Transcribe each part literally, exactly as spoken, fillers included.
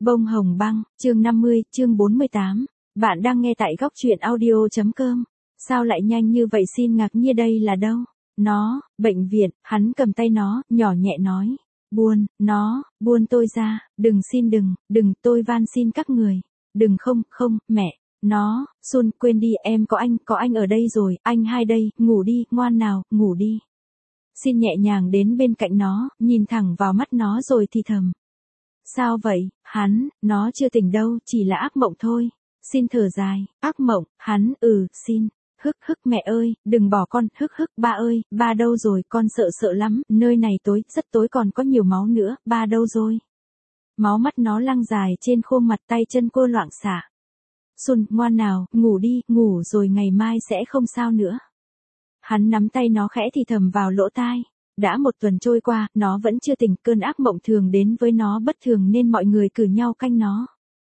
Bông hồng băng, chương năm mươi, chương bốn mươi tám. Bạn đang nghe tại góc truyện audio.com. Sao lại nhanh như vậy, xin ngạc nhiên, đây là đâu? Nó, bệnh viện. Hắn cầm tay nó, nhỏ nhẹ nói. Buông, nó, buông tôi ra, đừng, xin đừng, đừng, tôi van xin các người. Đừng, không, không, mẹ. Nó, Sun, quên đi, em có anh, có anh ở đây rồi, anh hai đây, ngủ đi, ngoan nào, ngủ đi. Xin nhẹ nhàng đến bên cạnh nó, nhìn thẳng vào mắt nó rồi thì thầm. Sao vậy, hắn, nó chưa tỉnh đâu, chỉ là ác mộng thôi. Xin thở dài, ác mộng, hắn, ừ, xin. Hức hức, mẹ ơi, đừng bỏ con, hức hức, ba ơi, ba đâu rồi, con sợ sợ lắm, nơi này tối, rất tối, còn có nhiều máu nữa, ba đâu rồi. Máu mắt nó lăn dài trên khuôn mặt, tay chân cô loạng xạ. Sun, ngoan nào, ngủ đi, ngủ rồi ngày mai sẽ không sao nữa. Hắn nắm tay nó khẽ thì thầm vào lỗ tai. Đã một tuần trôi qua, nó vẫn chưa tỉnh, cơn ác mộng thường đến với nó bất thường nên mọi người cử nhau canh nó.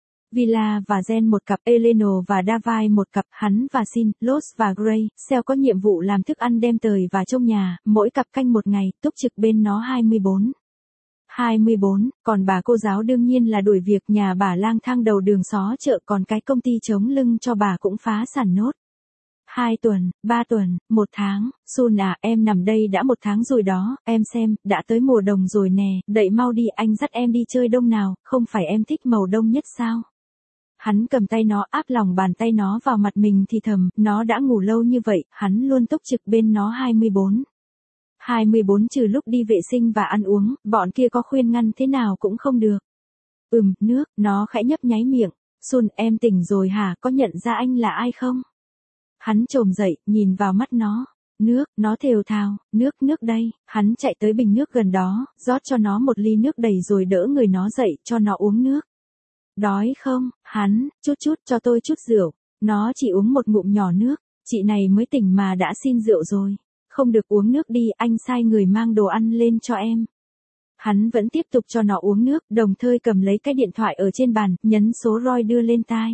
Villa và Jen một cặp, Eleno và Davai một cặp, hắn và Sin, Los và Gray, Sel có nhiệm vụ làm thức ăn đem tời và trông nhà, mỗi cặp canh một ngày, túc trực bên nó hai mươi bốn. hai mươi bốn, còn bà cô giáo đương nhiên là đuổi việc, nhà bà lang thang đầu đường xó chợ, còn cái công ty chống lưng cho bà cũng phá sản nốt. Hai tuần, ba tuần, một tháng, Sun à, em nằm đây đã một tháng rồi đó, em xem, đã tới mùa đồng rồi nè, đậy mau đi, anh dắt em đi chơi đông nào, không phải em thích màu đông nhất sao? Hắn cầm tay nó, áp lòng bàn tay nó vào mặt mình thì thầm, nó đã ngủ lâu như vậy, hắn luôn túc trực bên nó hai mươi bốn. hai mươi bốn trừ lúc đi vệ sinh và ăn uống, bọn kia có khuyên ngăn thế nào cũng không được. Ừm, nước, nó khẽ nhấp nháy miệng. Sun, em tỉnh rồi hả, có nhận ra anh là ai không? Hắn chồm dậy, nhìn vào mắt nó. Nước, nó thều thào, nước, nước đây. Hắn chạy tới bình nước gần đó, rót cho nó một ly nước đầy rồi đỡ người nó dậy, cho nó uống nước. Đói không? Hắn, chút chút, cho tôi chút rượu. Nó chỉ uống một ngụm nhỏ nước, chị này mới tỉnh mà đã xin rượu rồi. Không được uống nước đi, anh sai người mang đồ ăn lên cho em. Hắn vẫn tiếp tục cho nó uống nước, đồng thời cầm lấy cái điện thoại ở trên bàn, nhấn số roi đưa lên tai.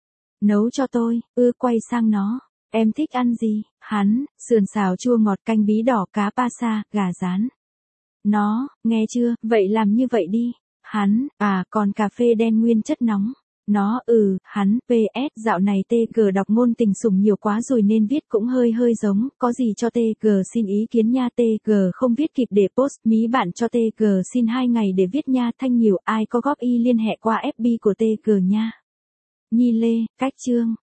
Nấu cho tôi, ư, quay sang nó. Em thích ăn gì? Hắn, sườn xào chua ngọt, canh bí đỏ, cá pasa, gà rán. Nó, nghe chưa, vậy làm như vậy đi. Hắn, à, còn cà phê đen nguyên chất nóng. Nó, ừ, hắn, pê ét, dạo này tê giê đọc ngôn tình sủng nhiều quá rồi nên viết cũng hơi hơi giống, có gì cho tê giê xin ý kiến nha, tê giê không viết kịp để post, mí bạn cho tê giê xin hai ngày để viết nha, thanh nhiều, ai có góp ý liên hệ qua ép bê của tê giê nha. Nhi Lê, cách chương.